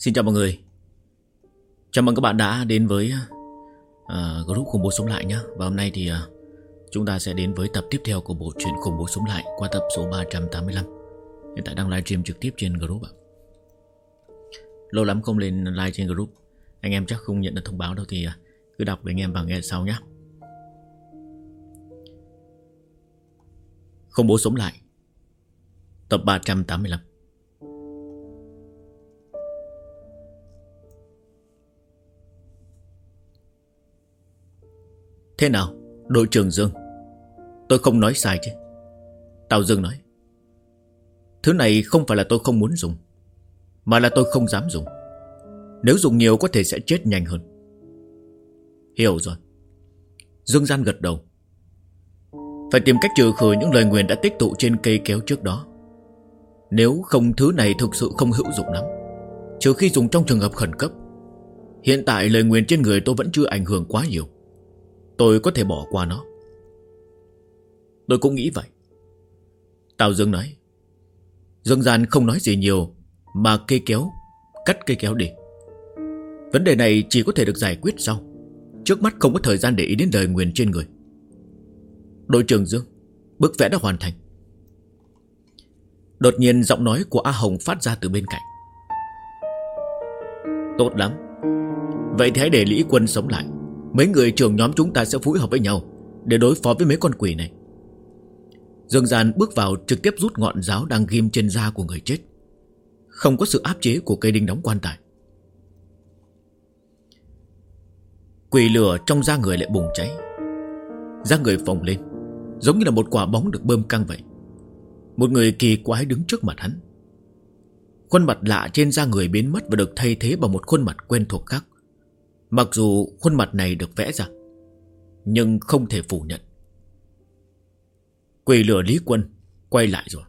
Xin chào mọi người. Chào mừng các bạn đã đến với group khủng bố sống lại nhé. Và hôm nay thì chúng ta sẽ đến với tập tiếp theo của bộ truyện khủng bố sống lại qua tập số 385. Hiện tại đang livestream trực tiếp trên group ạ. Lâu lắm không lên live trên group, anh em chắc không nhận được thông báo đâu, thì cứ đọc để anh em vào nghe sau nhé. Khủng bố sống lại tập 385. Thế nào, đội trưởng Dương? Tôi không nói sai chứ? Tào Dương nói. Thứ này không phải là tôi không muốn dùng, mà là tôi không dám dùng. Nếu dùng nhiều có thể sẽ chết nhanh hơn. Hiểu rồi. Dương Gian gật đầu. Phải tìm cách trừ khử những lời nguyền đã tích tụ trên cây kéo trước đó. Nếu không, thứ này thực sự không hữu dụng lắm, trừ khi dùng trong trường hợp khẩn cấp. Hiện tại lời nguyền trên người tôi vẫn chưa ảnh hưởng quá nhiều, tôi có thể bỏ qua nó. Tôi cũng nghĩ vậy, Tào Dương nói. Dương Gian không nói gì nhiều mà cắt cây kéo đi. Vấn đề này chỉ có thể được giải quyết sau. Trước mắt không có thời gian để ý đến lời nguyền trên người. Đội trưởng Dương, bức vẽ đã hoàn thành. Đột nhiên giọng nói của A Hồng phát ra từ bên cạnh. Tốt lắm. Vậy thì hãy để Lý Quân sống lại. Mấy người trưởng nhóm chúng ta sẽ phối hợp với nhau để đối phó với mấy con quỷ này. Dương Gian bước vào trực tiếp rút ngọn giáo đang ghim trên da của người chết. Không có sự áp chế của cây đinh đóng quan tài. Quỷ lửa trong da người lại bùng cháy. Da người phồng lên, giống như là một quả bóng được bơm căng vậy. Một người kỳ quái đứng trước mặt hắn. Khuôn mặt lạ trên da người biến mất và được thay thế bằng một khuôn mặt quen thuộc khác. Mặc dù khuôn mặt này được vẽ ra, nhưng không thể phủ nhận. Quỷ lửa Lý Quân quay lại rồi.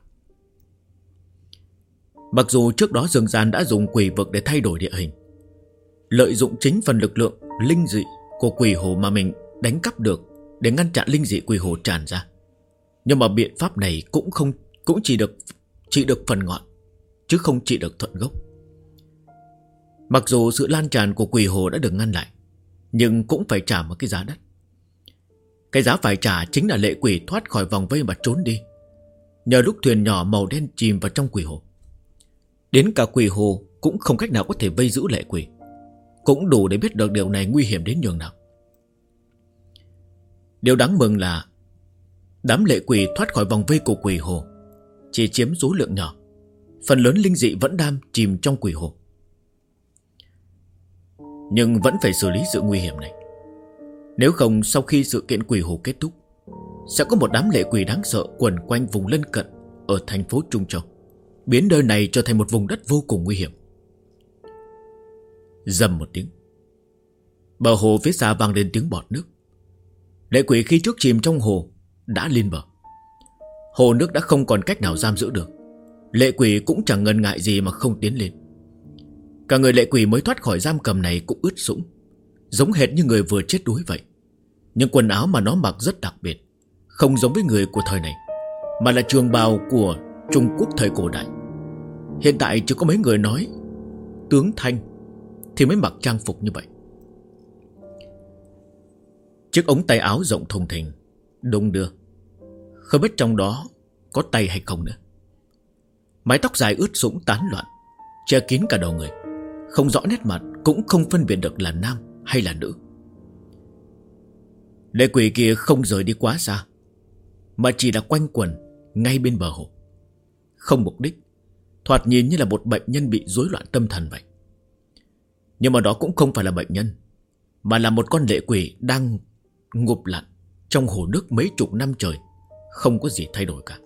Mặc dù trước đó Dương Gian đã dùng quỷ vực để thay đổi địa hình, lợi dụng chính phần lực lượng linh dị của quỷ hồ mà mình đánh cắp được để ngăn chặn linh dị quỷ hồ tràn ra, nhưng mà biện pháp này cũng chỉ được phần ngọn, chứ không trị được thuận gốc. Mặc dù sự lan tràn của quỷ hồ đã được ngăn lại, nhưng cũng phải trả một cái giá đắt. Cái giá phải trả chính là lệ quỷ thoát khỏi vòng vây mà trốn đi, nhờ lúc thuyền nhỏ màu đen chìm vào trong quỷ hồ. Đến cả quỷ hồ cũng không cách nào có thể vây giữ lệ quỷ, cũng đủ để biết được điều này nguy hiểm đến nhường nào. Điều đáng mừng là đám lệ quỷ thoát khỏi vòng vây của quỷ hồ chỉ chiếm số lượng nhỏ, phần lớn linh dị vẫn đang chìm trong quỷ hồ. Nhưng vẫn phải xử lý sự nguy hiểm này. Nếu không, sau khi sự kiện quỷ hồ kết thúc, sẽ có một đám lệ quỷ đáng sợ quẩn quanh vùng lân cận ở thành phố Trung Châu, biến nơi này trở thành một vùng đất vô cùng nguy hiểm. Rầm một tiếng, bờ hồ phía xa vang lên tiếng bọt nước. Lệ quỷ khi trước chìm trong hồ đã lên bờ. Hồ nước đã không còn cách nào giam giữ được. Lệ quỷ cũng chẳng ngần ngại gì mà không tiến lên. Cả người lệ quỷ mới thoát khỏi giam cầm này cũng ướt sũng, giống hệt như người vừa chết đuối vậy. Nhưng quần áo mà nó mặc rất đặc biệt, không giống với người của thời này, mà là trường bào của Trung Quốc thời cổ đại. Hiện tại chỉ có mấy người nói tướng Thanh thì mới mặc trang phục như vậy. Chiếc ống tay áo rộng thùng thình đung đưa, không biết trong đó có tay hay không nữa. Mái tóc dài ướt sũng tán loạn, che kín cả đầu người, không rõ nét mặt, cũng không phân biệt được là nam hay là nữ. Lệ quỷ kia không rời đi quá xa, mà chỉ là quanh quẩn ngay bên bờ hồ, không mục đích, thoạt nhìn như là một bệnh nhân bị rối loạn tâm thần vậy. Nhưng mà đó cũng không phải là bệnh nhân, mà là một con lệ quỷ đang ngụp lặn trong hồ nước mấy chục năm trời, không có gì thay đổi cả.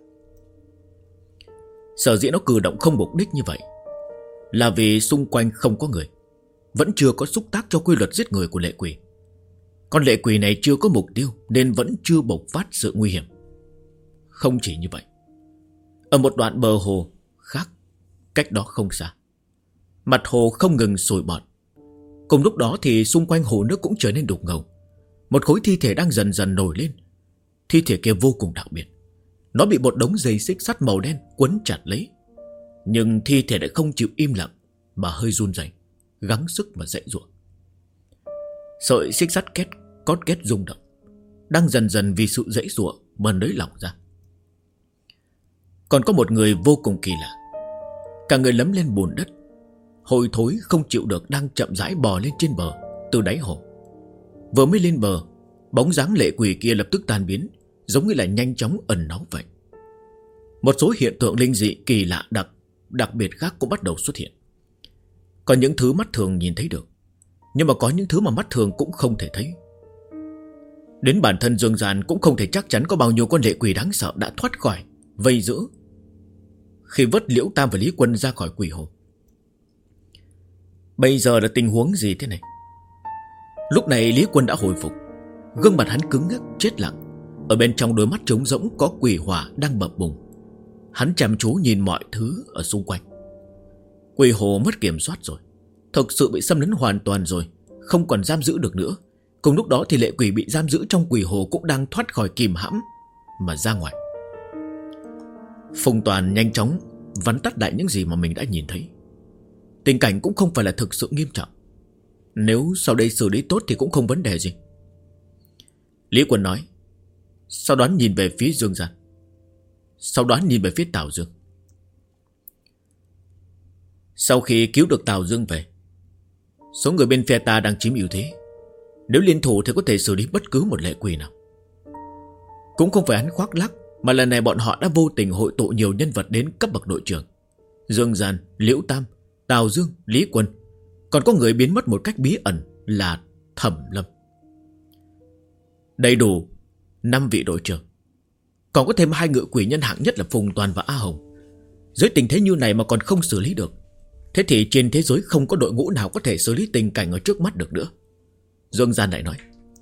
Sở dĩ nó cử động không mục đích như vậy là vì xung quanh không có người, vẫn chưa có xúc tác cho quy luật giết người của lệ quỷ. Con lệ quỷ này chưa có mục tiêu nên vẫn chưa bộc phát sự nguy hiểm. Không chỉ như vậy, ở một đoạn bờ hồ khác, cách đó không xa, mặt hồ không ngừng sôi bọt. Cùng lúc đó thì xung quanh hồ nước cũng trở nên đục ngầu. Một khối thi thể đang dần dần nổi lên. Thi thể kia vô cùng đặc biệt. Nó bị một đống dây xích sắt màu đen quấn chặt lấy, nhưng thi thể lại không chịu im lặng mà hơi run rẩy. gắng sức mà dãy giụa. Sợi xích sắt cót két rung động, đang dần dần vì sự dãy giụa mà nới lỏng ra. Còn có một người vô cùng kỳ lạ. Cả người lấm lên bùn đất, hôi thối không chịu được, đang chậm rãi bò lên trên bờ từ đáy hồ. Vừa mới lên bờ, bóng dáng lệ quỷ kia lập tức tan biến, giống như là nhanh chóng ẩn náu vậy. Một số hiện tượng linh dị kỳ lạ đặc biệt khác cũng bắt đầu xuất hiện. Còn những thứ mắt thường nhìn thấy được, nhưng mà có những thứ mà mắt thường cũng không thể thấy. Đến bản thân Dương Gian cũng không thể chắc chắn có bao nhiêu con lệ quỷ đáng sợ đã thoát khỏi vây giữ khi vớt Liễu Tam và Lý Quân ra khỏi quỷ hồ. Bây giờ là tình huống gì thế này? Lúc này Lý Quân đã hồi phục, gương mặt hắn cứng ngắc chết lặng. Ở bên trong đôi mắt trống rỗng có quỷ hỏa đang bập bùng. Hắn chăm chú nhìn mọi thứ ở xung quanh. Quỷ hồ mất kiểm soát rồi, thực sự bị xâm lấn hoàn toàn rồi, không còn giam giữ được nữa. Cùng lúc đó thì lệ quỷ bị giam giữ trong quỷ hồ cũng đang thoát khỏi kìm hãm mà ra ngoài. Phùng Toàn nhanh chóng vắn tắt lại những gì mà mình đã nhìn thấy. Tình cảnh cũng không phải là thực sự nghiêm trọng, nếu sau đây xử lý tốt thì cũng không vấn đề gì. Lý Quân nói, sau đó nhìn về phía Dương Gian, sau đó nhìn về phía Tào Dương. Sau khi cứu được Tào Dương về, số người bên phe ta đang chiếm ưu thế. Nếu liên thủ thì có thể xử lý bất cứ một lệ quỷ nào. Cũng không phải hắn khoác lác, mà lần này bọn họ đã vô tình hội tụ nhiều nhân vật đến cấp bậc đội trưởng: Dương Gian, Liễu Tam, Tào Dương, Lý Quân. Còn có người biến mất một cách bí ẩn là Thẩm Lâm. Đầy đủ 5 vị đội trưởng, còn có thêm 2 ngự quỷ nhân hạng nhất là Phùng Toàn và A Hồng. Dưới tình thế như này mà còn không xử lý được, thế thì trên thế giới không có đội ngũ nào có thể xử lý tình cảnh ở trước mắt được nữa. Dương Gian lại nói,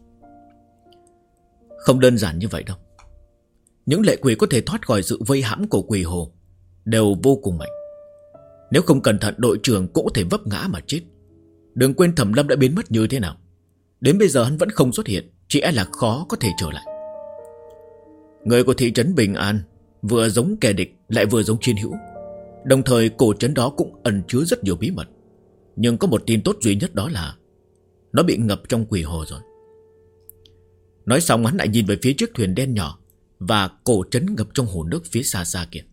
không đơn giản như vậy đâu. Những lệ quỷ có thể thoát khỏi sự vây hãm của quỷ hồ đều vô cùng mạnh. Nếu không cẩn thận, đội trưởng cũng có thể vấp ngã mà chết. Đừng quên Thẩm Lâm đã biến mất như thế nào. Đến bây giờ hắn vẫn không xuất hiện, chỉ e là khó có thể trở lại. Người của thị trấn Bình An vừa giống kẻ địch lại vừa giống chiến hữu. Đồng thời cổ trấn đó cũng ẩn chứa rất nhiều bí mật. Nhưng có một tin tốt duy nhất, đó là nó bị ngập trong quỷ hồ rồi. Nói xong hắn lại nhìn về phía chiếc thuyền đen nhỏ và cổ trấn ngập trong hồ nước phía xa xa kia.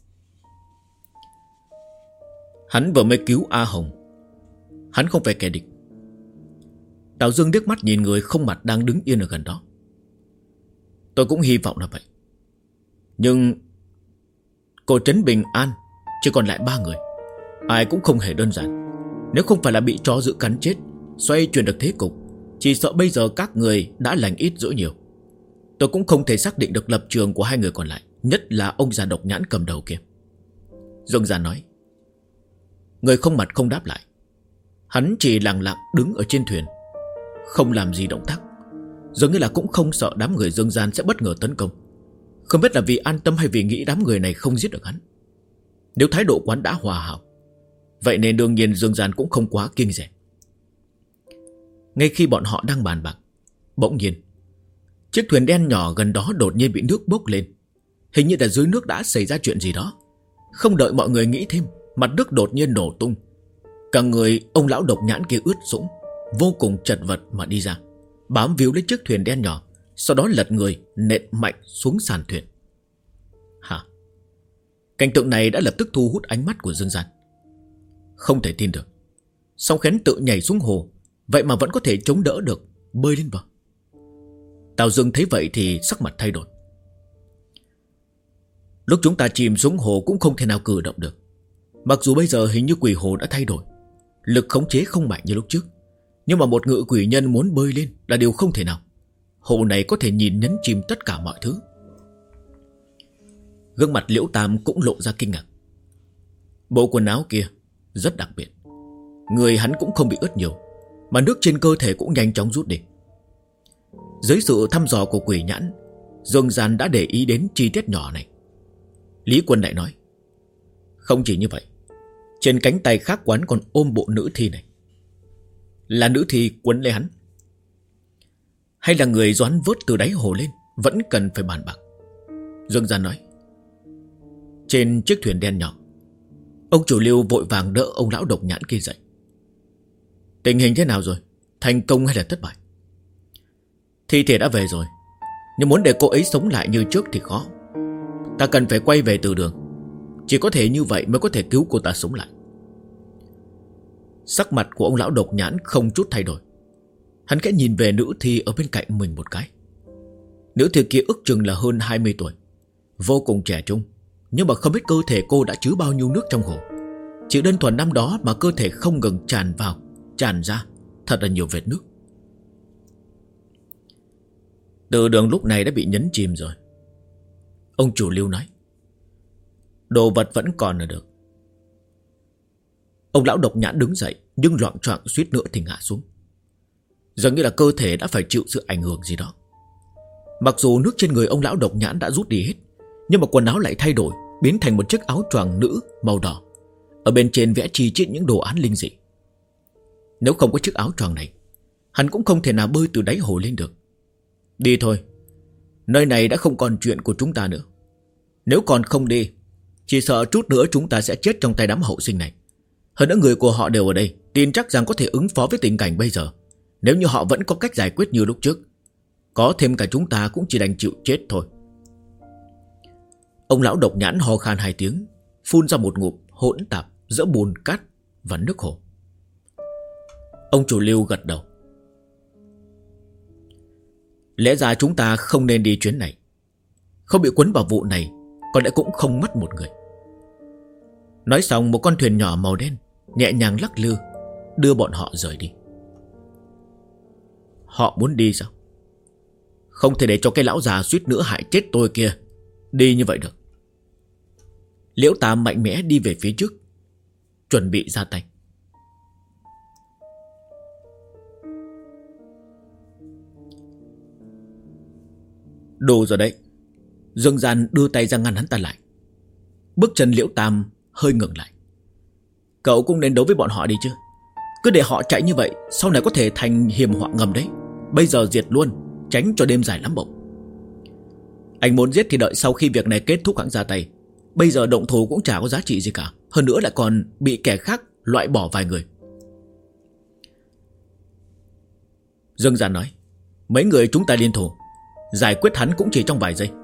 Hắn vừa mới cứu A Hồng, hắn không phải kẻ địch. Tào Dương liếc mắt nhìn người không mặt đang đứng yên ở gần đó. Tôi cũng hy vọng là vậy. Nhưng cổ trấn Bình An chỉ còn lại 3 người, ai cũng không hề đơn giản. Nếu không phải là bị chó dữ cắn chết, xoay chuyển được thế cục, chỉ sợ bây giờ các người đã lành ít dữ nhiều. Tôi cũng không thể xác định được lập trường của 2 người còn lại, nhất là ông già độc nhãn cầm đầu kia. Dương Gian nói. Người không mặt không đáp lại. Hắn chỉ lặng lặng đứng ở trên thuyền, không làm gì động tác, dường như là cũng không sợ đám người Dương Gian sẽ bất ngờ tấn công. Không biết là vì an tâm hay vì nghĩ đám người này không giết được hắn. Nếu thái độ quán đã hòa hảo, vậy nên đương nhiên Dương Gian cũng không quá kiêng dè. Ngay khi bọn họ đang bàn bạc, bỗng nhiên chiếc thuyền đen nhỏ gần đó đột nhiên bị nước bốc lên. Hình như là dưới nước đã xảy ra chuyện gì đó. Không đợi mọi người nghĩ thêm, mặt nước đột nhiên nổ tung. Cả người ông lão độc nhãn kia ướt sũng, vô cùng chật vật mà đi ra, bám víu lấy chiếc thuyền đen nhỏ, sau đó lật người nện mạnh xuống sàn thuyền. Hả? Cảnh tượng này đã lập tức thu hút ánh mắt của Dương Gian. Không thể tin được, Song Khén tự nhảy xuống hồ, vậy mà vẫn có thể chống đỡ được, bơi lên bờ. Tào Dương thấy vậy thì sắc mặt thay đổi. Lúc chúng ta chìm xuống hồ cũng không thể nào cử động được. Mặc dù bây giờ hình như quỷ hồ đã thay đổi, lực khống chế không mạnh như lúc trước, nhưng mà một ngự quỷ nhân muốn bơi lên là điều không thể nào. Hồ này có thể nhìn nhấn chìm tất cả mọi thứ. Gương mặt Liễu Tam cũng lộ ra kinh ngạc. Bộ quần áo kia rất đặc biệt, người hắn cũng không bị ướt nhiều, mà nước trên cơ thể cũng nhanh chóng rút đi. Dưới sự thăm dò của quỷ nhãn, Dương Gian đã để ý đến chi tiết nhỏ này. Lý Quân lại nói, không chỉ như vậy, trên cánh tay khác quán còn ôm bộ nữ thi này. Là nữ thi quấn lấy hắn, hay là người doán vớt từ đáy hồ lên, vẫn cần phải bàn bạc. Dương Gian nói. Trên chiếc thuyền đen nhỏ, ông chủ Lưu vội vàng đỡ ông lão độc nhãn kia dậy. Tình hình thế nào rồi? Thành công hay là thất bại? Thi thể đã về rồi, nhưng muốn để cô ấy sống lại như trước thì khó. Ta cần phải quay về từ đường. Chỉ có thể như vậy mới có thể cứu cô ta sống lại. Sắc mặt của ông lão độc nhãn không chút thay đổi. Hắn khẽ nhìn về nữ thi ở bên cạnh mình một cái. Nữ thi kia ước chừng là hơn 20 tuổi, vô cùng trẻ trung. Nhưng mà không biết cơ thể cô đã chứa bao nhiêu nước trong hồ. Chỉ đơn thuần năm đó mà cơ thể không ngừng tràn vào, tràn ra, thật là nhiều vệt nước. Từ đường lúc này đã bị nhấn chìm rồi. Ông chủ Lưu nói. Đồ vật vẫn còn là được. Ông lão độc nhãn đứng dậy, nhưng loạng choạng suýt nữa thì ngã xuống. Dường như là cơ thể đã phải chịu sự ảnh hưởng gì đó. Mặc dù nước trên người ông lão độc nhãn đã rút đi hết, nhưng mà quần áo lại thay đổi, biến thành một chiếc áo choàng nữ màu đỏ. Ở bên trên vẽ chi chít những đồ án linh dị. Nếu không có chiếc áo choàng này, hắn cũng không thể nào bơi từ đáy hồ lên được. Đi thôi, nơi này đã không còn chuyện của chúng ta nữa. Nếu còn không đi, chỉ sợ chút nữa chúng ta sẽ chết trong tay đám hậu sinh này. Hơn nữa người của họ đều ở đây, tin chắc rằng có thể ứng phó với tình cảnh bây giờ. Nếu như họ vẫn có cách giải quyết như lúc trước, có thêm cả chúng ta cũng chỉ đành chịu chết thôi. Ông lão độc nhãn ho khan 2 tiếng, phun ra một ngụm hỗn tạp giữa bùn cát và nước hồ. Ông chủ Lưu gật đầu. Lẽ ra chúng ta không nên đi chuyến này. Không bị quấn vào vụ này, có lẽ cũng không mất một người. Nói xong, một con thuyền nhỏ màu đen nhẹ nhàng lắc lư đưa bọn họ rời đi. Họ muốn đi sao? Không thể để cho cái lão già suýt nữa hại chết tôi kia đi như vậy được. Liễu Tam mạnh mẽ đi về phía trước, chuẩn bị ra tay. Đủ rồi đấy. Dương Gian đưa tay ra ngăn hắn ta lại. Bước chân Liễu Tam hơi ngừng lại. Cậu cũng nên đấu với bọn họ đi chứ. Cứ để họ chạy như vậy, sau này có thể thành hiểm họa ngầm đấy. Bây giờ diệt luôn, tránh cho đêm dài lắm bụng. Anh muốn giết thì đợi sau khi việc này kết thúc hãng ra tay. Bây giờ động thủ cũng chả có giá trị gì cả. Hơn nữa lại còn bị kẻ khác loại bỏ vài người. Dương Gian nói, mấy người chúng ta liên thủ, giải quyết hắn cũng chỉ trong vài giây.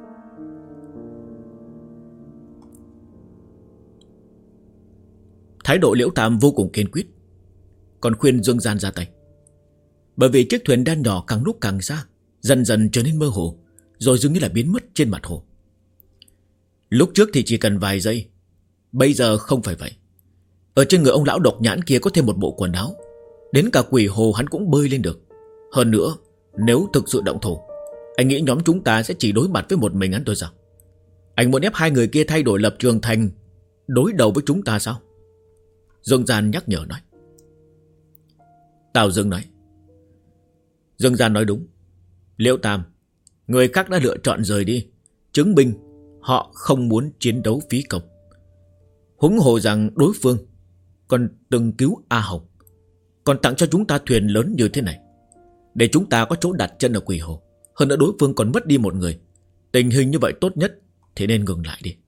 Thái độ Liễu Tam vô cùng kiên quyết, còn khuyên Dương Gian ra tay. Bởi vì chiếc thuyền đen nhỏ càng lúc càng xa, dần dần trở nên mơ hồ, rồi dường như là biến mất trên mặt hồ. Lúc trước thì chỉ cần vài giây, bây giờ không phải vậy. Ở trên người ông lão độc nhãn kia có thêm một bộ quần áo, đến cả quỷ hồ hắn cũng bơi lên được. Hơn nữa, nếu thực sự động thủ, anh nghĩ nhóm chúng ta sẽ chỉ đối mặt với một mình hắn thôi sao? Anh muốn ép hai người kia thay đổi lập trường thành đối đầu với chúng ta sao? Dương Gian nhắc nhở nói. Tào Dương nói. Dương Gian nói đúng. Liễu Tam, người khác đã lựa chọn rời đi, chứng minh họ không muốn chiến đấu phí công. Huống hồ rằng đối phương còn từng cứu A Hồng, còn tặng cho chúng ta thuyền lớn như thế này, để chúng ta có chỗ đặt chân ở quỷ hồ. Hơn nữa đối phương còn mất đi một người. Tình hình như vậy tốt nhất thì nên ngừng lại đi.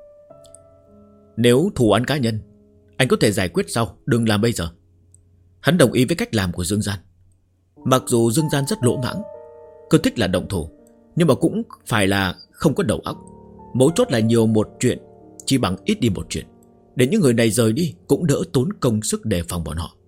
Nếu thù oán cá nhân, anh có thể giải quyết sau, đừng làm bây giờ. Hắn đồng ý với cách làm của Dương Gian. Mặc dù Dương Gian rất lỗ mãng, cứ thích là động thủ, nhưng mà cũng phải là không có đầu óc. Mấu chốt là nhiều một chuyện chỉ bằng ít đi một chuyện, để những người này rời đi cũng đỡ tốn công sức đề phòng bọn họ.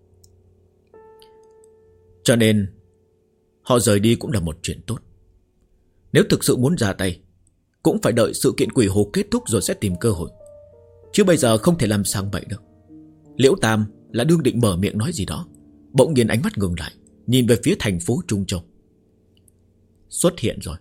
Cho nên họ rời đi cũng là một chuyện tốt. Nếu thực sự muốn ra tay, cũng phải đợi sự kiện quỷ hồ kết thúc rồi sẽ tìm cơ hội, chứ bây giờ không thể làm sang bậy được. Liễu Tam là đương định mở miệng nói gì đó, bỗng nhiên ánh mắt ngừng lại, nhìn về phía thành phố Trung Châu. Xuất hiện rồi.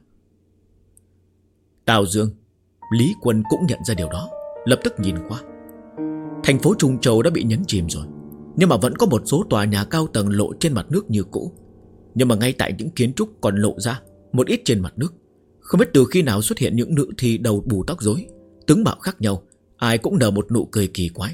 Tào Dương, Lý Quân cũng nhận ra điều đó, lập tức nhìn qua. Thành phố Trung Châu đã bị nhấn chìm rồi, nhưng mà vẫn có một số tòa nhà cao tầng lộ trên mặt nước như cũ. Nhưng mà ngay tại những kiến trúc còn lộ ra một ít trên mặt nước, không biết từ khi nào xuất hiện những nữ thi đầu bù tóc rối, tướng mạo khác nhau, ai cũng nở một nụ cười kỳ quái.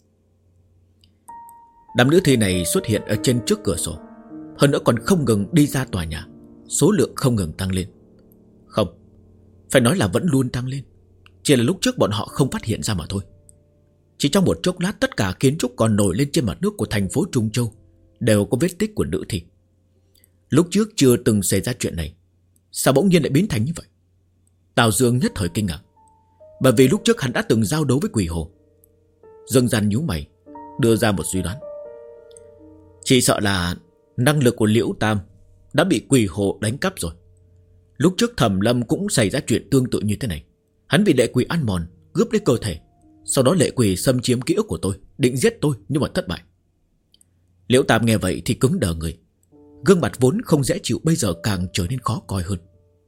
Đám nữ thi này xuất hiện ở trên trước cửa sổ, hơn nữa còn không ngừng đi ra tòa nhà, số lượng không ngừng tăng lên. Không, phải nói là vẫn luôn tăng lên, chỉ là lúc trước bọn họ không phát hiện ra mà thôi. Chỉ trong một chốc lát, tất cả kiến trúc còn nổi lên trên mặt nước của thành phố Trung Châu đều có vết tích của nữ thi. Lúc trước chưa từng xảy ra chuyện này, sao bỗng nhiên lại biến thành như vậy? Tào Dương nhất thời kinh ngạc, bởi vì lúc trước hắn đã từng giao đấu với quỷ hồ. Dương Gian nhíu mày, đưa ra một suy đoán. Chỉ sợ là năng lực của Liễu Tam đã bị quỷ hồ đánh cắp rồi. Lúc trước Thẩm Lâm cũng xảy ra chuyện tương tự như thế này. Hắn bị lệ quỷ ăn mòn, cướp lấy cơ thể. Sau đó lệ quỷ xâm chiếm ký ức của tôi, định giết tôi nhưng mà thất bại. Liễu Tam nghe vậy thì cứng đờ người. Gương mặt vốn không dễ chịu bây giờ càng trở nên khó coi hơn.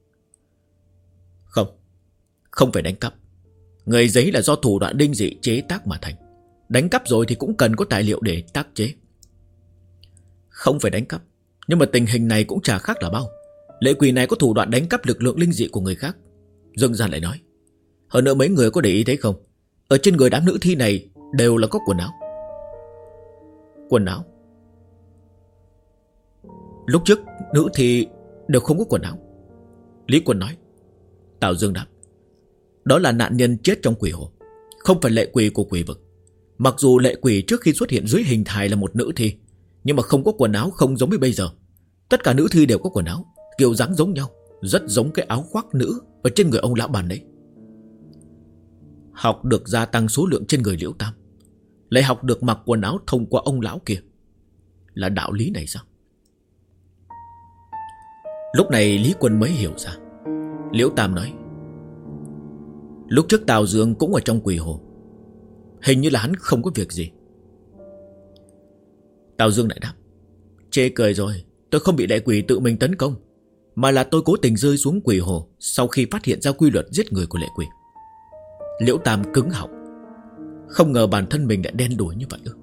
Không phải đánh cắp. Người giấy là do thủ đoạn linh dị chế tác mà thành. Đánh cắp rồi thì cũng cần có tài liệu để tác chế. Không phải đánh cắp, nhưng mà tình hình này cũng chả khác là bao. Lệ quỷ này có thủ đoạn đánh cắp lực lượng linh dị của người khác. Dương Gian lại nói. Hơn nữa mấy người có để ý thấy không, ở trên người đám nữ thi này đều là có quần áo. Quần áo? Lúc trước nữ thi đều không có quần áo, Lý Quân nói. Tào Dương đáp. Đó là nạn nhân chết trong quỷ hồ, không phải lệ quỷ của quỷ vực. Mặc dù lệ quỷ trước khi xuất hiện dưới hình hài là một nữ thi, nhưng mà không có quần áo, không giống với bây giờ. Tất cả nữ thi đều có quần áo, kiểu dáng giống nhau, rất giống cái áo khoác nữ ở trên người ông lão bàn đấy. Học được gia tăng số lượng trên người Liễu Tam, lại học được mặc quần áo thông qua ông lão kia. Là đạo lý này sao? Lúc này Lý Quân mới hiểu ra. Liễu Tam nói. Lúc trước Tào Dương cũng ở trong quỷ hồ, hình như là hắn không có việc gì. Tào Dương lại đáp. Chê cười rồi, tôi không bị lệ quỷ tự mình tấn công, mà là tôi cố tình rơi xuống quỷ hồ sau khi phát hiện ra quy luật giết người của lệ quỷ. Liễu Tam cứng họng. Không ngờ bản thân mình lại đen đủi như vậy ư?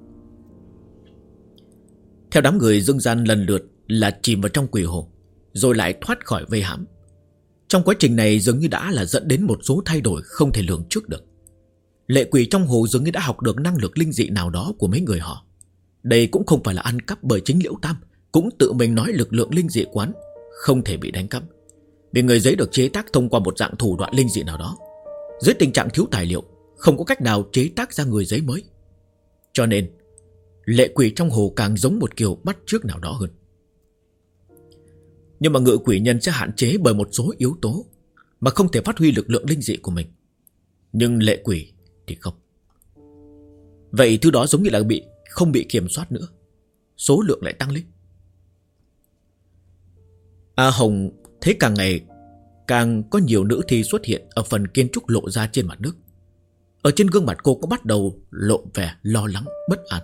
Theo đám người Dương Gian lần lượt là chìm vào trong quỷ hồ, rồi lại thoát khỏi vây hãm. Trong quá trình này dường như đã là dẫn đến một số thay đổi không thể lường trước được. Lệ quỷ trong hồ dường như đã học được năng lực linh dị nào đó của mấy người họ. Đây cũng không phải là ăn cắp, bởi chính Liễu Tam cũng tự mình nói lực lượng linh dị quán không thể bị đánh cắp, vì người giấy được chế tác thông qua một dạng thủ đoạn linh dị nào đó. Dưới tình trạng thiếu tài liệu, không có cách nào chế tác ra người giấy mới, cho nên lệ quỷ trong hồ càng giống một kiểu bắt chước nào đó hơn. Nhưng mà ngự quỷ nhân sẽ hạn chế bởi một số yếu tố mà không thể phát huy lực lượng linh dị của mình. Nhưng lệ quỷ thì không. Vậy thứ đó giống như là không bị kiểm soát nữa, số lượng lại tăng lên. A Hồng thấy càng ngày càng có nhiều nữ thi xuất hiện ở phần kiến trúc lộ ra trên mặt nước. Ở trên gương mặt cô có bắt đầu lộ vẻ lo lắng, bất an.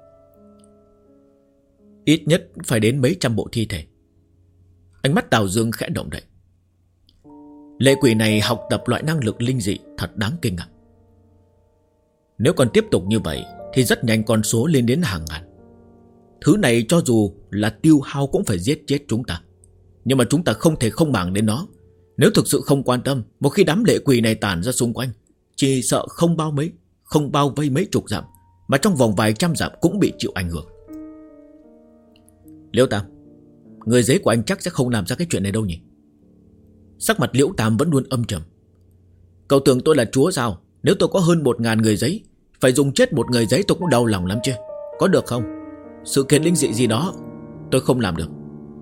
Ít nhất phải đến mấy trăm bộ thi thể. Ánh mắt Tào Dương khẽ động đậy. Lệ quỷ này học tập loại năng lực linh dị thật đáng kinh ngạc. Nếu còn tiếp tục như vậy thì rất nhanh con số lên đến hàng ngàn. Thứ này cho dù là tiêu hao cũng phải giết chết chúng ta, nhưng mà chúng ta không thể không màng đến nó. Nếu thực sự không quan tâm, một khi đám lệ quỷ này tản ra xung quanh, chỉ sợ không bao vây mấy chục dặm, mà trong vòng vài trăm dặm cũng bị chịu ảnh hưởng. Liễu Tam, người giấy của anh chắc sẽ không làm ra cái chuyện này đâu nhỉ? Sắc mặt Liễu Tam vẫn luôn âm trầm. Cậu tưởng tôi là chúa sao? Nếu tôi có hơn 1000 người giấy, phải dùng chết một người giấy tôi cũng đau lòng lắm chứ. Có được không? Sự kiện linh dị gì đó tôi không làm được.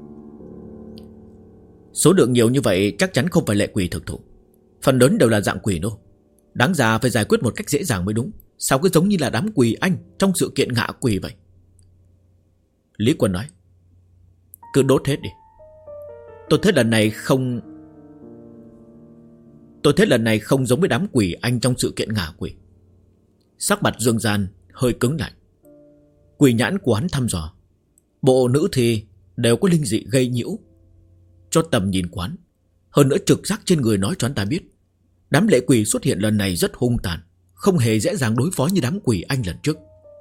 Số lượng nhiều như vậy chắc chắn không phải lệ quỷ thực thụ, phần lớn đều là dạng quỷ nô. Đáng ra phải giải quyết một cách dễ dàng mới đúng. Sao cứ giống như là đám quỷ anh trong sự kiện ngạ quỷ vậy? Lý Quân nói. Cứ đốt hết đi. Tôi thấy lần này không giống với đám quỷ anh trong sự kiện ngạ quỷ. Sắc mặt Dương Gian hơi cứng lại. Quỷ nhãn của hắn thăm dò, bộ nữ thì đều có linh dị gây nhiễu cho tầm nhìn quán. Hơn nữa trực giác trên người nói cho hắn ta biết, đám lệ quỷ xuất hiện lần này rất hung tàn, không hề dễ dàng đối phó như đám quỷ anh lần trước.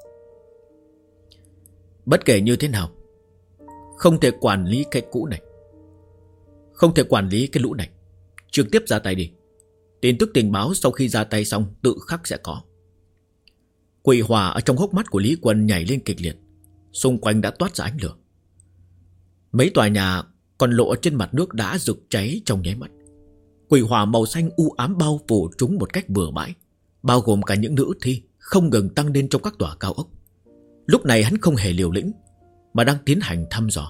Bất kể như thế nào, không thể quản lý cái cũ này, không thể quản lý cái lũ này. Trực tiếp ra tay đi. Tin tức tình báo sau khi ra tay xong tự khắc sẽ có. Quỷ hỏa ở trong hốc mắt của Lý Quân nhảy lên kịch liệt, xung quanh đã toát ra ánh lửa. Mấy tòa nhà còn lộ ở trên mặt nước đã rực cháy trong nháy mắt. Quỷ hỏa màu xanh u ám bao phủ chúng một cách bừa bãi, bao gồm cả những nữ thi không ngừng tăng lên trong các tòa cao ốc. Lúc này hắn không hề liều lĩnh, mà đang tiến hành thăm dò.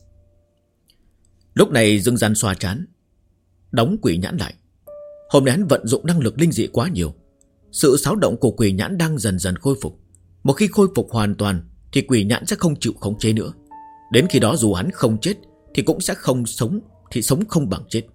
Lúc này Dương Gian xoa trán, đóng quỷ nhãn lại. Hôm nay hắn vận dụng năng lực linh dị quá nhiều. Sự xáo động của quỷ nhãn đang dần dần khôi phục. Một khi khôi phục hoàn toàn thì quỷ nhãn sẽ không chịu khống chế nữa. Đến khi đó dù hắn không chết thì cũng sẽ không sống, thì sống không bằng chết.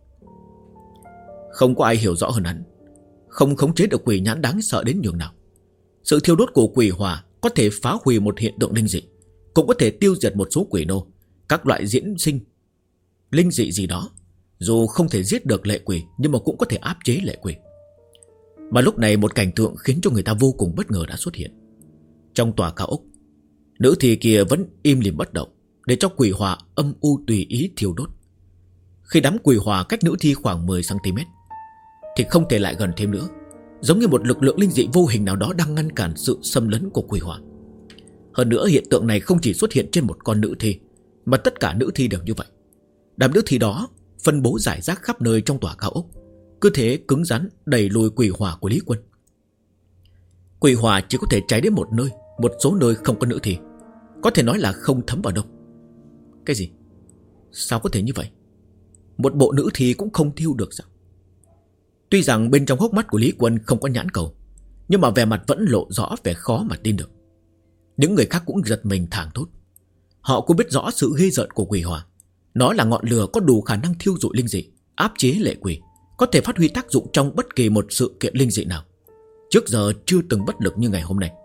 Không có ai hiểu rõ hơn hắn. Không khống chế được quỷ nhãn đáng sợ đến nhường nào. Sự thiêu đốt của quỷ hỏa có thể phá hủy một hiện tượng linh dị, cũng có thể tiêu diệt một số quỷ nô, các loại diễn sinh linh dị gì đó. Dù không thể giết được lệ quỷ, nhưng mà cũng có thể áp chế lệ quỷ. Mà lúc này một cảnh tượng khiến cho người ta vô cùng bất ngờ đã xuất hiện. Trong tòa cao ốc, nữ thi kia vẫn im lìm bất động, để cho quỷ hỏa âm u tùy ý thiêu đốt. Khi đám quỷ hỏa cách nữ thi khoảng 10cm thì không thể lại gần thêm nữa, giống như một lực lượng linh dị vô hình nào đó đang ngăn cản sự xâm lấn của quỷ hỏa. Hơn nữa hiện tượng này không chỉ xuất hiện trên một con nữ thi, mà tất cả nữ thi đều như vậy. Đám nữ thi đó phân bố rải rác khắp nơi trong tòa cao ốc, cứ thế cứng rắn đẩy lùi quỷ hỏa của Lý Quân. Quỷ hỏa chỉ có thể cháy đến một nơi, một số nơi không có nữ thi, có thể nói là không thấm vào đâu. Cái gì? Sao có thể như vậy? Một bộ nữ thi cũng không thiêu được sao? Tuy rằng bên trong hốc mắt của Lý Quân không có nhãn cầu, nhưng mà vẻ mặt vẫn lộ rõ vẻ khó mà tin được. Những người khác cũng giật mình thảng thốt. Họ cũng biết rõ sự ghê rợn của quỷ hỏa. Nó là ngọn lửa có đủ khả năng thiêu rụi linh dị, áp chế lệ quỷ, có thể phát huy tác dụng trong bất kỳ một sự kiện linh dị nào. Trước giờ chưa từng bất lực như ngày hôm nay.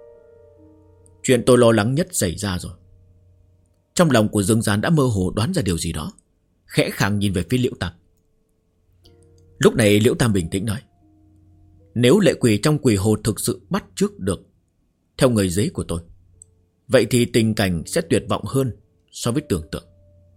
Chuyện tôi lo lắng nhất xảy ra rồi. Trong lòng của Dương Gian đã mơ hồ đoán ra điều gì đó, khẽ khàng nhìn về phía Liễu Tam. Lúc này Liễu Tam bình tĩnh nói: nếu lệ quỷ trong quỷ hồ thực sự bắt chước được theo người giấy của tôi, vậy thì tình cảnh sẽ tuyệt vọng hơn so với tưởng tượng.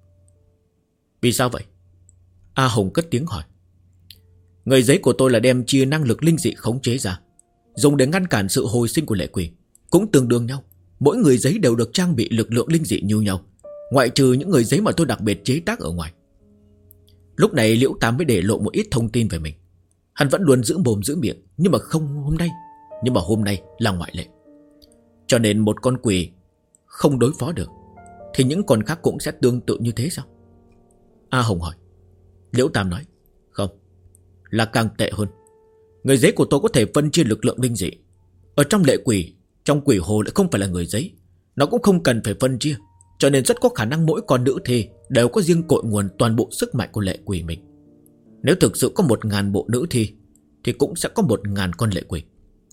Vì sao vậy? A Hồng cất tiếng hỏi. Người giấy của tôi là đem chia năng lực linh dị khống chế ra, dùng để ngăn cản sự hồi sinh của lệ quỷ, cũng tương đương nhau. Mỗi người giấy đều được trang bị lực lượng linh dị như nhau, ngoại trừ những người giấy mà tôi đặc biệt chế tác ở ngoài. Lúc này Liễu Tam mới để lộ một ít thông tin về mình. Hắn vẫn luôn giữ mồm giữ miệng, nhưng mà hôm nay là ngoại lệ. Cho nên một con quỷ không đối phó được thì những con khác cũng sẽ tương tự như thế sao? A Hồng hỏi. Liễu Tam nói: không, là càng tệ hơn. Người giấy của tôi có thể phân chia lực lượng linh dị. Ở trong lệ quỷ, trong quỷ hồ lại không phải là người giấy, nó cũng không cần phải phân chia, cho nên rất có khả năng mỗi con nữ thi đều có riêng cội nguồn toàn bộ sức mạnh của lệ quỷ mình. Nếu thực sự có 1000 bộ nữ thi thì cũng sẽ có 1000 con lệ quỷ.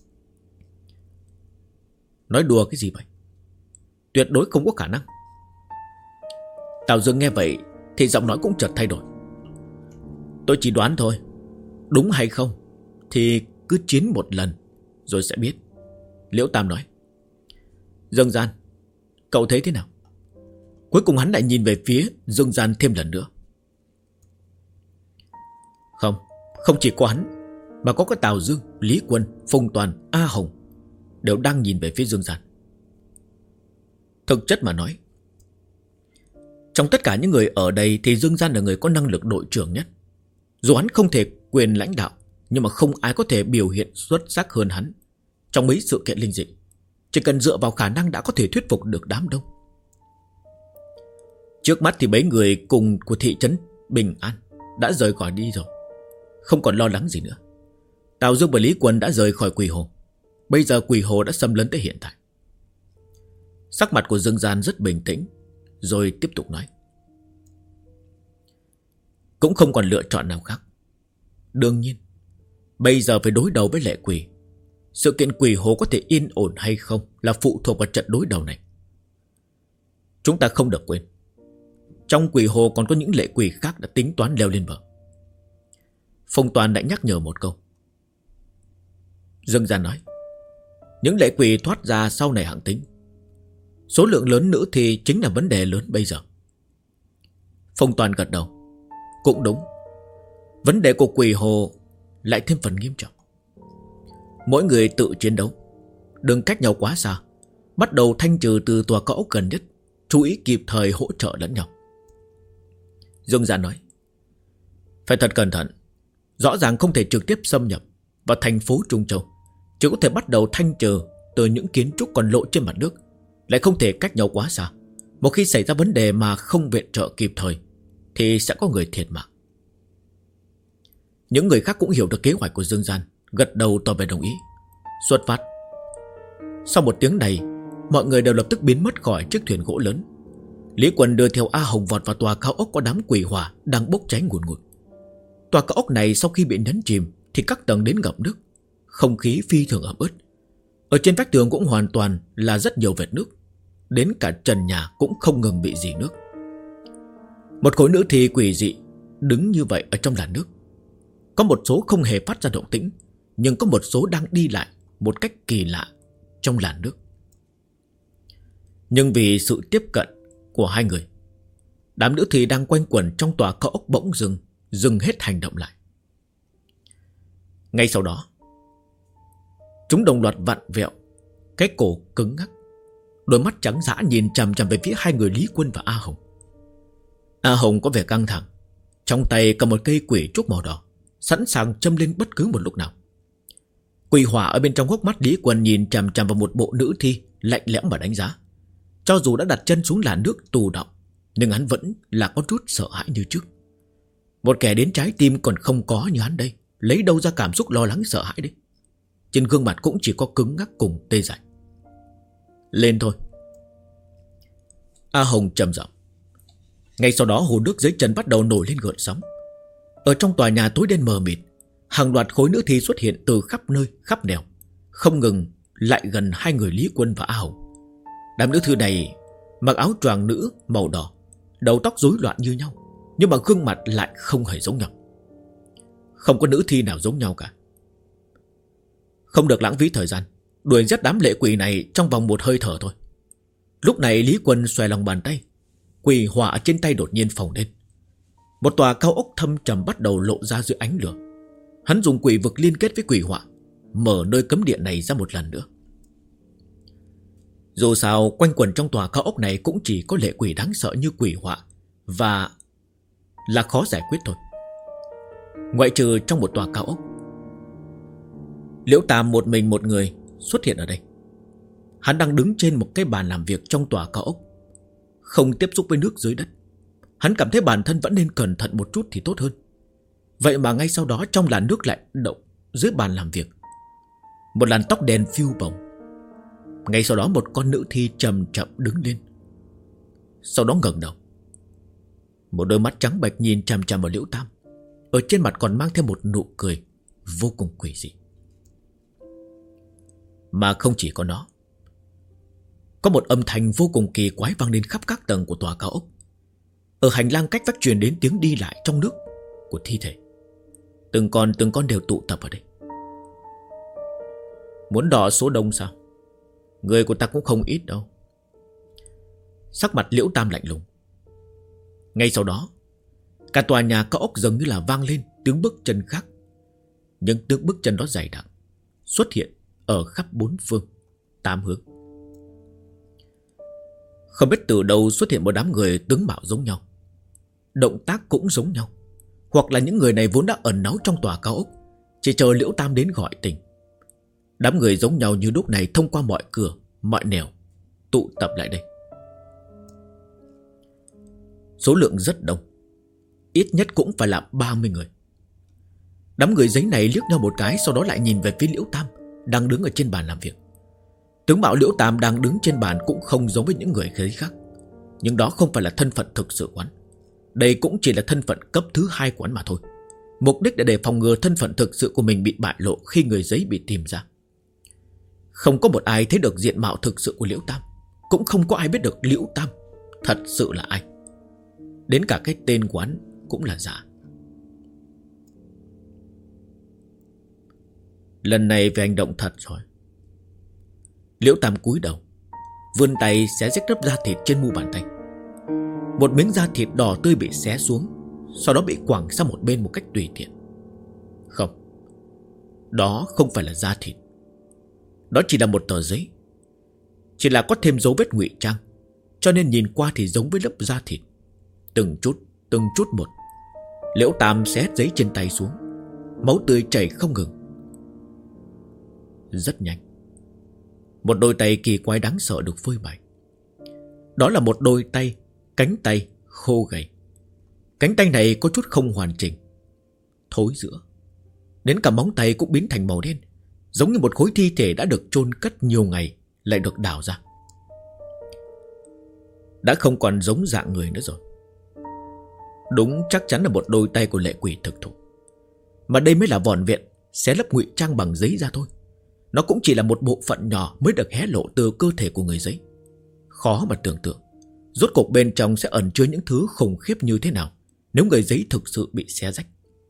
Nói đùa cái gì vậy? Tuyệt đối không có khả năng. Tào Dương nghe vậy thì giọng nói cũng chợt thay đổi. Tôi chỉ đoán thôi, đúng hay không thì cứ chiến một lần rồi sẽ biết. Liễu Tam nói. Dương Gian, cậu thấy thế nào? Cuối cùng hắn lại nhìn về phía Dương Gian thêm lần nữa. Không chỉ có hắn, mà có cả Tào Dương, Lý Quân, Phùng Toàn, A Hồng đều đang nhìn về phía Dương Gian. Thực chất mà nói, trong tất cả những người ở đây thì Dương Gian là người có năng lực đội trưởng nhất. Dù hắn không thể quyền lãnh đạo, nhưng mà không ai có thể biểu hiện xuất sắc hơn hắn trong mấy sự kiện linh dị. Chỉ cần dựa vào khả năng đã có thể thuyết phục được đám đông. Trước mắt thì mấy người cùng của thị trấn Bình An đã rời khỏi đi rồi, không còn lo lắng gì nữa. Tào Dương và Lý Quân đã rời khỏi quỷ hồ. Bây giờ quỷ hồ đã xâm lấn tới hiện tại. Sắc mặt của Dương Gian rất bình tĩnh, rồi tiếp tục nói. Cũng không còn lựa chọn nào khác. Đương nhiên, bây giờ phải đối đầu với lệ quỷ. Sự kiện quỷ hồ có thể yên ổn hay không là phụ thuộc vào trận đối đầu này. Chúng ta không được quên, trong quỷ hồ còn có những lệ quỷ khác đã tính toán leo lên bờ. Phong Toàn đã nhắc nhở một câu. Dương Gian nói, những lệ quỷ thoát ra sau này hạng tính. Số lượng lớn nữ thì chính là vấn đề lớn bây giờ. Phong Toàn gật đầu. Cũng đúng. Vấn đề của quỷ hồ lại thêm phần nghiêm trọng. Mỗi người tự chiến đấu, đừng cách nhau quá xa. Bắt đầu thanh trừ từ tòa cao ốc gần nhất, chú ý kịp thời hỗ trợ lẫn nhau. Dương Gian nói, phải thật cẩn thận. Rõ ràng không thể trực tiếp xâm nhập vào thành phố Trung Châu, chỉ có thể bắt đầu thanh trừ từ những kiến trúc còn lộ trên mặt nước, lại không thể cách nhau quá xa. Một khi xảy ra vấn đề mà không viện trợ kịp thời thì sẽ có người thiệt mạng. Những người khác cũng hiểu được kế hoạch của Dương Gian, gật đầu tỏ vẻ đồng ý. Xuất phát. Sau một tiếng này, mọi người đều lập tức biến mất khỏi chiếc thuyền gỗ lớn. Lý Quân đưa theo A Hồng vọt vào tòa cao ốc có đám quỷ hỏa đang bốc cháy ngùn ngụt. Tòa cao ốc này sau khi bị nhấn chìm thì các tầng đến ngập nước, không khí phi thường ẩm ướt. Ở trên vách tường cũng hoàn toàn là rất nhiều vệt nước, đến cả trần nhà cũng không ngừng bị rỉ nước. Một khối nữ thi quỷ dị đứng như vậy ở trong làn nước. Có một số không hề phát ra động tĩnh, nhưng có một số đang đi lại một cách kỳ lạ trong làn nước. Nhưng vì sự tiếp cận của hai người, đám nữ thi đang quanh quẩn trong tòa cao ốc bỗng dừng hết hành động lại. Ngay sau đó, chúng đồng loạt vặn vẹo, cái cổ cứng ngắc, đôi mắt trắng dã nhìn chằm chằm về phía hai người Lý Quân và A Hồng. A Hồng có vẻ căng thẳng, trong tay cầm một cây quỷ trúc màu đỏ, sẵn sàng châm lên bất cứ một lúc nào. Quỷ hỏa ở bên trong hốc mắt Lý Quân nhìn chằm chằm vào một bộ nữ thi, lạnh lẽo mà đánh giá. Cho dù đã đặt chân xuống làn nước tù đọng, nhưng hắn vẫn là có chút sợ hãi như trước. Một kẻ đến trái tim còn không có như hắn đây, lấy đâu ra cảm xúc lo lắng sợ hãi đấy. Trên gương mặt cũng chỉ có cứng ngắc cùng tê dại. Lên thôi. A Hồng trầm giọng. Ngay sau đó hồ nước dưới chân bắt đầu nổi lên gợn sóng. Ở trong tòa nhà tối đen mờ mịt, hàng loạt khối nữ thi xuất hiện từ khắp nơi khắp nẻo, không ngừng lại gần hai người Lý Quân và A Hồng. Đám nữ thư này mặc áo choàng nữ màu đỏ, đầu tóc rối loạn như nhau, nhưng mà gương mặt lại không hề giống nhau. Không có nữ thi nào giống nhau cả. Không được lãng phí thời gian, đuổi giết đám lệ quỷ này trong vòng một hơi thở thôi. Lúc này Lý Quân xòe lòng bàn tay, quỷ hỏa trên tay đột nhiên phồng lên. Một tòa cao ốc thâm trầm bắt đầu lộ ra dưới ánh lửa. Hắn dùng quỷ vực liên kết với quỷ hỏa, mở nơi cấm địa này ra một lần nữa. Dù sao quanh quẩn trong tòa cao ốc này cũng chỉ có lệ quỷ đáng sợ như quỷ hỏa, và là khó giải quyết thôi. Ngoại trừ trong một tòa cao ốc, Liễu Tam một mình một người xuất hiện ở đây. Hắn đang đứng trên một cái bàn làm việc trong tòa cao ốc, không tiếp xúc với nước dưới đất. Hắn cảm thấy bản thân vẫn nên cẩn thận một chút thì tốt hơn. Vậy mà ngay sau đó trong làn nước lại động dưới bàn làm việc. Một làn tóc đen phiêu bồng. Ngay sau đó một con nữ thi chậm chậm đứng lên, sau đó ngẩng đầu. Một đôi mắt trắng bệch nhìn chằm chằm vào Liễu Tam, ở trên mặt còn mang thêm một nụ cười vô cùng quỷ dị. Mà không chỉ có nó, có một âm thanh vô cùng kỳ quái vang lên khắp các tầng của tòa cao ốc. Ở hành lang cách vách truyền đến tiếng đi lại trong nước của thi thể. Từng con đều tụ tập ở đây. Muốn đọ số đông sao? Người của ta cũng không ít đâu. Sắc mặt Liễu Tam lạnh lùng. Ngay sau đó, cả tòa nhà cao ốc dường như là vang lên tiếng bước chân khác. Những tiếng bước chân đó dày đặc, xuất hiện ở khắp bốn phương, tám hướng. Không biết từ đâu xuất hiện một đám người tướng mạo giống nhau, động tác cũng giống nhau. Hoặc là những người này vốn đã ẩn náu trong tòa cao ốc, chỉ chờ Liễu Tam đến gọi tình. Đám người giống nhau như lúc này thông qua mọi cửa, mọi nẻo, tụ tập lại đây. Số lượng rất đông, ít nhất cũng phải là 30 người. Đám người giấy này liếc nhau một cái, sau đó lại nhìn về phía Liễu Tam đang đứng ở trên bàn làm việc. Tướng mạo Liễu Tam đang đứng trên bàn cũng không giống với những người giấy khác, nhưng đó không phải là thân phận thực sự của hắn. Đây cũng chỉ là thân phận cấp thứ 2 của hắn mà thôi. Mục đích là để phòng ngừa thân phận thực sự của mình bị bại lộ khi người giấy bị tìm ra. Không có một ai thấy được diện mạo thực sự của Liễu Tam, cũng không có ai biết được Liễu Tam thật sự là ai. Đến cả cái tên của hắn cũng là giả. Lần này về hành động thật rồi. Liễu Tam cúi đầu, vươn tay xé rách lớp da thịt trên mu bàn tay. Một miếng da thịt đỏ tươi bị xé xuống, sau đó bị quẳng sang một bên một cách tùy tiện. Không, đó không phải là da thịt. Đó chỉ là một tờ giấy, chỉ là có thêm dấu vết ngụy trang, cho nên nhìn qua thì giống với lớp da thịt. Từng chút một, Liễu Tam xé giấy trên tay xuống, máu tươi chảy không ngừng. Rất nhanh, một đôi tay kỳ quái đáng sợ được phơi bày. Đó là một đôi tay, cánh tay khô gầy. Cánh tay này có chút không hoàn chỉnh, thối rữa. Đến cả móng tay cũng biến thành màu đen, giống như một khối thi thể đã được chôn cất nhiều ngày lại được đào ra. Đã không còn giống dạng người nữa rồi. Đúng chắc chắn là một đôi tay của lệ quỷ thực thụ. Mà đây mới là vỏn vẹn xé lấp ngụy trang bằng giấy ra thôi. Nó cũng chỉ là một bộ phận nhỏ mới được hé lộ từ cơ thể của người giấy. Khó mà tưởng tượng rốt cuộc bên trong sẽ ẩn chứa những thứ khủng khiếp như thế nào nếu người giấy thực sự bị xé rách.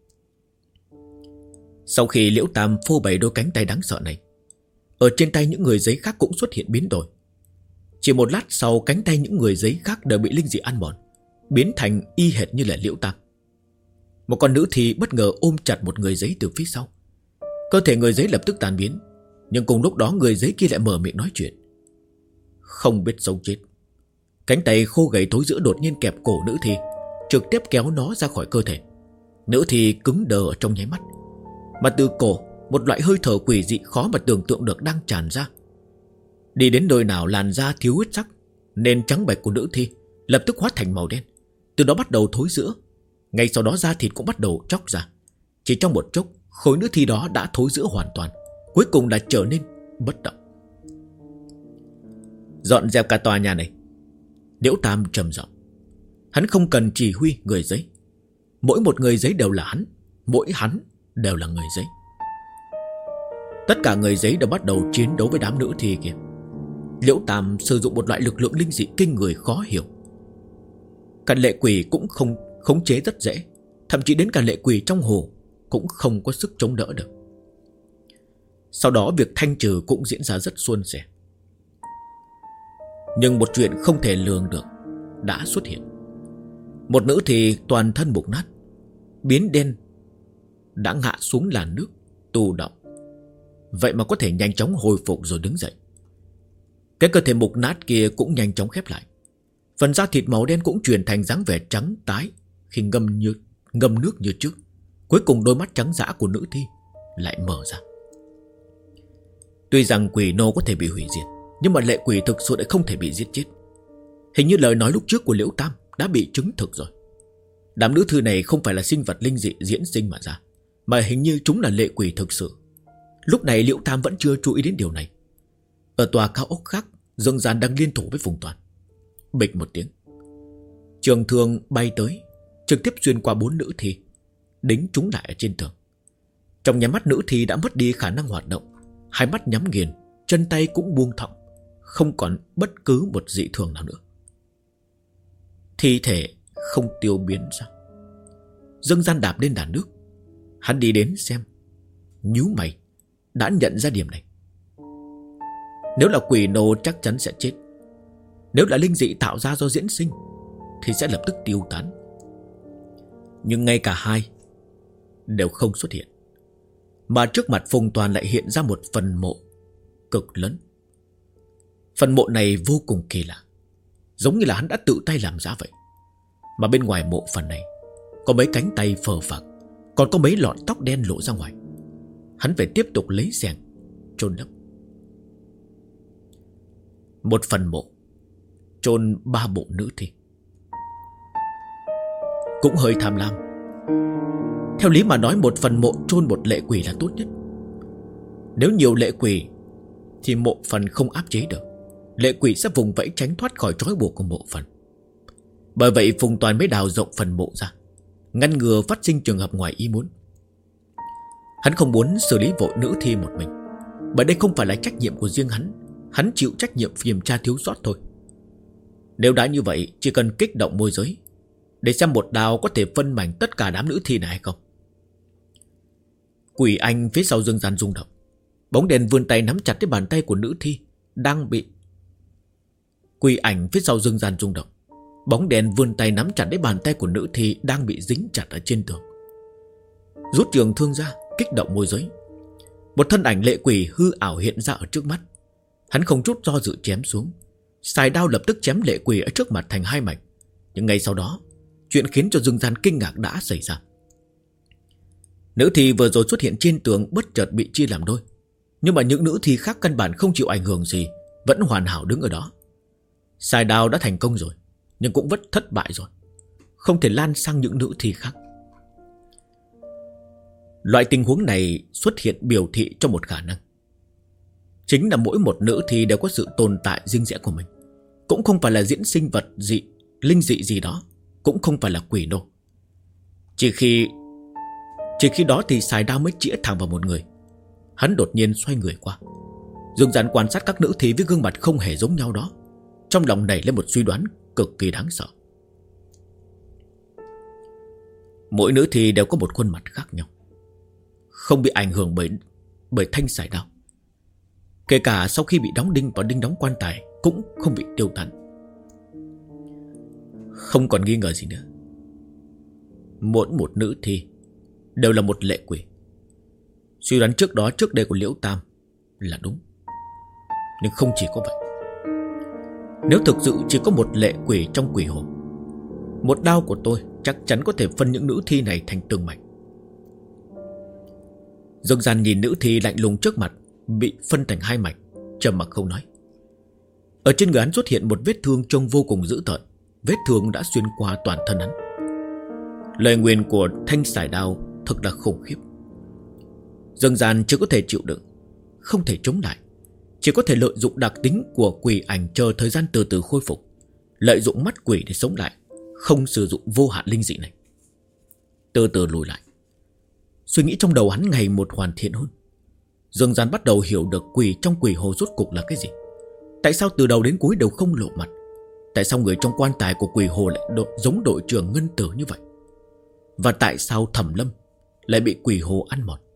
Sau khi Liễu Tam phô bày đôi cánh tay đáng sợ này, ở trên tay những người giấy khác cũng xuất hiện biến đổi. Chỉ một lát sau, cánh tay những người giấy khác đều bị linh dị ăn mòn, biến thành y hệt như là Liễu Tam. Một con nữ thì bất ngờ ôm chặt một người giấy từ phía sau. Cơ thể người giấy lập tức tan biến, nhưng cùng lúc đó người giấy kia lại mở miệng nói chuyện. Không biết sống chết, cánh tay khô gầy thối rữa đột nhiên kẹp cổ nữ thi, trực tiếp kéo nó ra khỏi cơ thể. Nữ thi cứng đờ ở trong nháy mắt, mà từ cổ một loại hơi thở quỷ dị khó mà tưởng tượng được đang tràn ra. Đi đến nơi nào làn da thiếu huyết sắc, nên trắng bệch của nữ thi lập tức hóa thành màu đen, từ đó bắt đầu thối rữa. Ngay sau đó da thịt cũng bắt đầu tróc ra. Chỉ trong một chốc, khối nữ thi đó đã thối rữa hoàn toàn, cuối cùng đã trở nên bất động. Dọn dẹp cả tòa nhà này. Liễu Tam trầm giọng. Hắn không cần chỉ huy người giấy. Mỗi một người giấy đều là hắn, mỗi hắn đều là người giấy. Tất cả người giấy đều bắt đầu chiến đấu với đám nữ thi kia. Liễu Tam sử dụng một loại lực lượng linh dị kinh người khó hiểu. Cả lệ quỷ cũng không khống chế rất dễ, thậm chí đến cả lệ quỷ trong hồ cũng không có sức chống đỡ được. Sau đó việc thanh trừ cũng diễn ra rất suôn sẻ. Nhưng một chuyện không thể lường được đã xuất hiện. Một nữ thì toàn thân mục nát, biến đen, đã ngã xuống làn nước, tù động. Vậy mà có thể nhanh chóng hồi phục rồi đứng dậy. Cái cơ thể mục nát kia cũng nhanh chóng khép lại. Phần da thịt màu đen cũng chuyển thành dáng vẻ trắng tái khi ngâm nước như trước. Cuối cùng đôi mắt trắng dã của nữ thi lại mở ra. Tuy rằng quỷ nô có thể bị hủy diệt, nhưng mà lệ quỷ thực sự lại không thể bị giết chết. Hình như lời nói lúc trước của Liễu Tam đã bị chứng thực rồi. Đám nữ thư này không phải là sinh vật linh dị diễn sinh mà ra, mà hình như chúng là lệ quỷ thực sự. Lúc này Liễu Tam vẫn chưa chú ý đến điều này. Ở tòa cao ốc khác, Dương Gian đang liên thủ với Phùng Toàn. Bịch một tiếng, trường thương bay tới, trực tiếp xuyên qua 4 nữ thi, đính chúng lại ở trên tường. Trong nháy mắt nữ thi đã mất đi khả năng hoạt động, hai mắt nhắm nghiền, chân tay cũng buông thõng, không còn bất cứ một dị thường nào nữa. Thi thể không tiêu biến sao? Dương Gian đạp lên đàn nước. Hắn đi đến xem, nhíu mày, đã nhận ra điểm này. Nếu là quỷ nô chắc chắn sẽ chết. Nếu là linh dị tạo ra do diễn sinh thì sẽ lập tức tiêu tán. Nhưng ngay cả hai đều không xuất hiện. Mà trước mặt Phùng Toàn lại hiện ra một phần mộ cực lớn. Phần mộ này vô cùng kỳ lạ, giống như là hắn đã tự tay làm ra vậy. Mà bên ngoài mộ phần này có mấy cánh tay phờ phạc, còn có mấy lọn tóc đen lộ ra ngoài. Hắn phải tiếp tục lấy xẻng chôn lấp. Một phần mộ chôn 3 bộ nữ thi, cũng hơi tham lam. Theo lý mà nói, một phần mộ chôn một lệ quỷ là tốt nhất. Nếu nhiều lệ quỷ thì mộ phần không áp chế được, lệ quỷ sẽ vùng vẫy tránh thoát khỏi trói buộc của mộ phần. Bởi vậy Phùng Toàn mới đào rộng phần mộ ra, ngăn ngừa phát sinh trường hợp ngoài ý muốn. Hắn không muốn xử lý vội nữ thi một mình, bởi đây không phải là trách nhiệm của riêng hắn. Hắn chịu trách nhiệm kiểm tra thiếu sót thôi. Nếu đã như vậy, chỉ cần kích động môi giới để xem một đào có thể phân mảnh tất cả đám nữ thi này hay không. Quỷ anh phía sau Dương Gian rung động. Bóng đèn vươn tay nắm chặt cái bàn tay của nữ thi đang bị. Quỷ ảnh phía sau Dương Gian rung động. Bóng đèn vươn tay nắm chặt cái bàn tay của nữ thi đang bị dính chặt ở trên tường. Rút trường thương ra, kích động môi giới. Một thân ảnh lệ quỷ hư ảo hiện ra ở trước mắt. Hắn không chút do dự chém xuống. Xài đao lập tức chém lệ quỷ ở trước mặt thành 2 mảnh. Nhưng ngay sau đó, chuyện khiến cho Dương Gian kinh ngạc đã xảy ra. Nữ thi vừa rồi xuất hiện trên tường bất chợt bị chia làm đôi. Nhưng mà những nữ thi khác căn bản không chịu ảnh hưởng gì, vẫn hoàn hảo đứng ở đó. Xài đao đã thành công rồi, nhưng cũng vẫn thất bại rồi, không thể lan sang những nữ thi khác. Loại tình huống này xuất hiện biểu thị cho một khả năng, chính là mỗi một nữ thi đều có sự tồn tại riêng rẽ của mình. Cũng không phải là diễn sinh vật dị, linh dị gì đó, cũng không phải là quỷ nô. Chỉ khi đó thì xài đao mới chĩa thẳng vào một người. Hắn đột nhiên xoay người qua, Dương Giản quan sát các nữ thi với gương mặt không hề giống nhau đó, trong lòng nảy lên một suy đoán cực kỳ đáng sợ. Mỗi nữ thi đều có một khuôn mặt khác nhau, không bị ảnh hưởng bởi thanh xài đao. Kể cả sau khi bị đóng đinh vào đinh đóng quan tài cũng không bị tiêu tan. Không còn nghi ngờ gì nữa, mỗi một nữ thi đều là một lệ quỷ. Suy đoán trước đây của Liễu Tam là đúng, nhưng không chỉ có vậy. Nếu thực sự chỉ có một lệ quỷ trong quỷ hồ, một đao của tôi chắc chắn có thể phân những nữ thi này thành từng mảnh. Dương Gian nhìn nữ thi lạnh lùng trước mặt bị phân thành hai mảnh, trầm mặc không nói. Ở trên người hắn xuất hiện một vết thương trông vô cùng dữ tợn. Vết thương đã xuyên qua toàn thân hắn. Lời nguyền của thanh xài đao thật là khủng khiếp. Dương Gian chưa có thể chịu đựng, không thể chống lại, chỉ có thể lợi dụng đặc tính của quỷ ảnh chờ thời gian từ từ khôi phục, lợi dụng mắt quỷ để sống lại, không sử dụng vô hạn linh dị này. Từ từ lùi lại. Suy nghĩ trong đầu hắn ngày một hoàn thiện hơn. Dương Gian bắt đầu hiểu được quỷ trong quỷ hồ rốt cục là cái gì. Tại sao từ đầu đến cuối đều không lộ mặt? Tại sao người trong quan tài của quỷ hồ lại giống đội trưởng Ngân Tử như vậy? Và tại sao Thẩm Lâm lại bị quỷ hồ ăn mòn?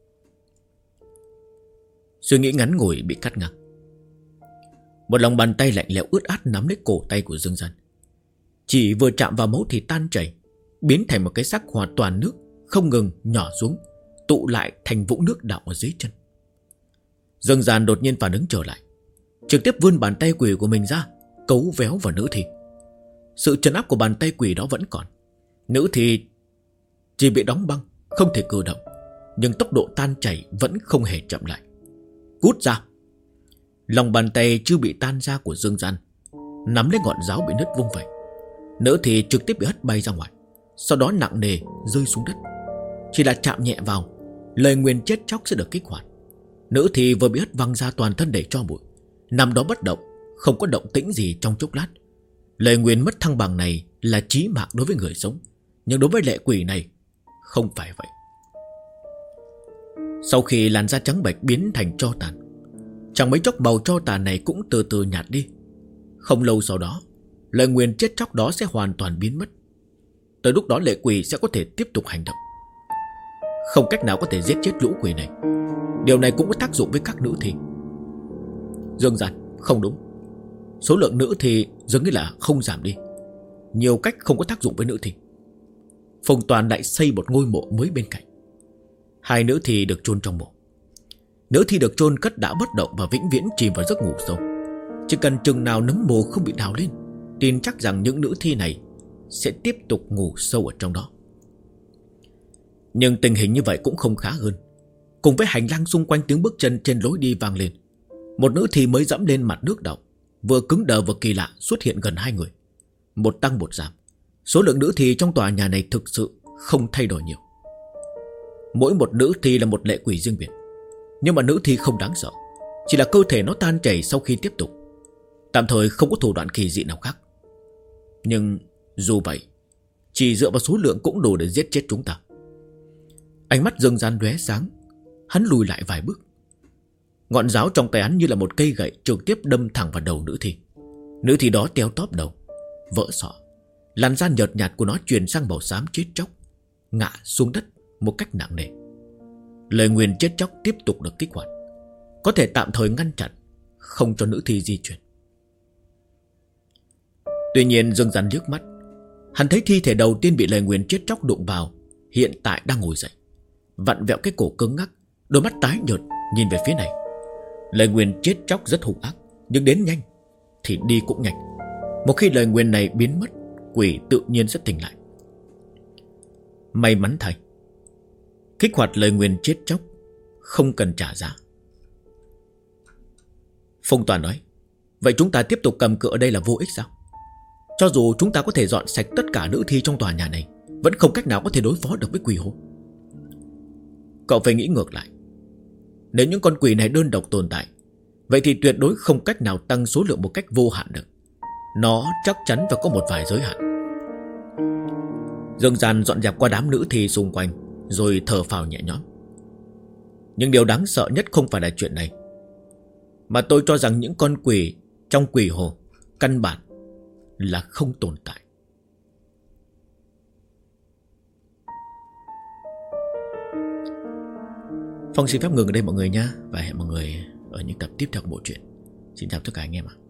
Suy nghĩ ngắn ngủi bị cắt ngang. Một lòng bàn tay lạnh lẽo ướt át nắm lấy cổ tay của Dương Gian. Chỉ vừa chạm vào máu thì tan chảy, biến thành một cái xác hoàn toàn nước, không ngừng nhỏ xuống, tụ lại thành vũng nước đọng ở dưới chân. Dương Gian đột nhiên phản ứng trở lại, trực tiếp vươn bàn tay quỷ của mình ra, cấu véo vào nữ thi. Sự trấn áp của bàn tay quỷ đó vẫn còn. Nữ thi chỉ bị đóng băng, không thể cử động, nhưng tốc độ tan chảy vẫn không hề chậm lại. Cút ra! Lòng bàn tay chưa bị tan ra của Dương Gian nắm lấy ngọn giáo bị nứt vung vẩy. Nữ thi trực tiếp bị hất bay ra ngoài, sau đó nặng nề rơi xuống đất. Chỉ là chạm nhẹ vào, lời nguyền chết chóc sẽ được kích hoạt. Nữ thi vừa bị hất văng ra toàn thân đầy tro bụi, nằm đó bất động, không có động tĩnh gì trong chốc lát. Lời nguyền mất thăng bằng này là chí mạng đối với người sống, nhưng đối với lệ quỷ này không phải vậy. Sau khi làn da trắng bệch biến thành tro tàn, chẳng mấy chốc màu tro tàn này cũng từ từ nhạt đi. Không lâu sau đó, lời nguyền chết chóc đó sẽ hoàn toàn biến mất. Tới lúc đó lệ quỷ sẽ có thể tiếp tục hành động. Không cách nào có thể giết chết lũ quỷ này. Điều này cũng có tác dụng với các nữ thi. Dương Gian, không đúng. Số lượng nữ thi dường như là không giảm đi. Nhiều cách không có tác dụng với nữ thi. Phùng Toàn lại xây một ngôi mộ mới bên cạnh. Hai nữ thi được chôn trong mộ. Nữ thi được chôn cất đã bất động và vĩnh viễn chìm vào giấc ngủ sâu. Chỉ cần chừng nào nấm mồ không bị đào lên, tin chắc rằng những nữ thi này sẽ tiếp tục ngủ sâu ở trong đó. Nhưng tình hình như vậy cũng không khá hơn. Cùng với hành lang xung quanh tiếng bước chân trên lối đi vang lên, một nữ thi mới dẫm lên mặt nước đọng, vừa cứng đờ vừa kỳ lạ xuất hiện gần hai người. Một tăng một giảm. Số lượng nữ thi trong tòa nhà này thực sự không thay đổi nhiều. Mỗi một nữ thi là một lệ quỷ riêng biệt. Nhưng mà nữ thi không đáng sợ, chỉ là cơ thể nó tan chảy sau khi tiếp tục. Tạm thời không có thủ đoạn kỳ dị nào khác. Nhưng dù vậy, chỉ dựa vào số lượng cũng đủ để giết chết chúng ta. Ánh mắt Dương Gian lóe sáng. Hắn lùi lại vài bước. Ngọn giáo trong tay hắn như là một cây gậy trực tiếp đâm thẳng vào đầu nữ thi. Nữ thi đó teo tóp đầu, vỡ sọ. Làn da nhợt nhạt của nó chuyển sang màu xám chết chóc, ngã xuống đất một cách nặng nề. Lời nguyền chết chóc tiếp tục được kích hoạt, có thể tạm thời ngăn chặn, không cho nữ thi di chuyển. Tuy nhiên Dương Gian liếc mắt, hắn thấy thi thể đầu tiên bị lời nguyền chết chóc đụng vào hiện tại đang ngồi dậy, vặn vẹo cái cổ cứng ngắc, đôi mắt tái nhợt nhìn về phía này. Lời nguyền chết chóc rất hung ác, nhưng đến nhanh thì đi cũng nhanh. Một khi lời nguyền này biến mất, quỷ tự nhiên sẽ tỉnh lại. May mắn thay, kích hoạt lời nguyền chết chóc không cần trả giá. Phong Toàn nói, Vậy chúng ta tiếp tục cầm cự ở đây là vô ích sao? Cho dù chúng ta có thể dọn sạch tất cả nữ thi trong tòa nhà này, vẫn không cách nào có thể đối phó được với quỷ hồn. Cậu phải nghĩ ngược lại. Nếu những con quỷ này đơn độc tồn tại, vậy thì tuyệt đối không cách nào tăng số lượng một cách vô hạn được. Nó chắc chắn phải có một vài giới hạn. Dương Gian dọn dẹp qua đám nữ thi xung quanh, rồi thở phào nhẹ nhõm. Nhưng điều đáng sợ nhất không phải là chuyện này, mà tôi cho rằng những con quỷ trong quỷ hồ căn bản là không tồn tại. Phong xin phép ngừng ở đây mọi người nhé, và hẹn mọi người ở những tập tiếp theo của bộ truyện. Xin chào tất cả anh em ạ.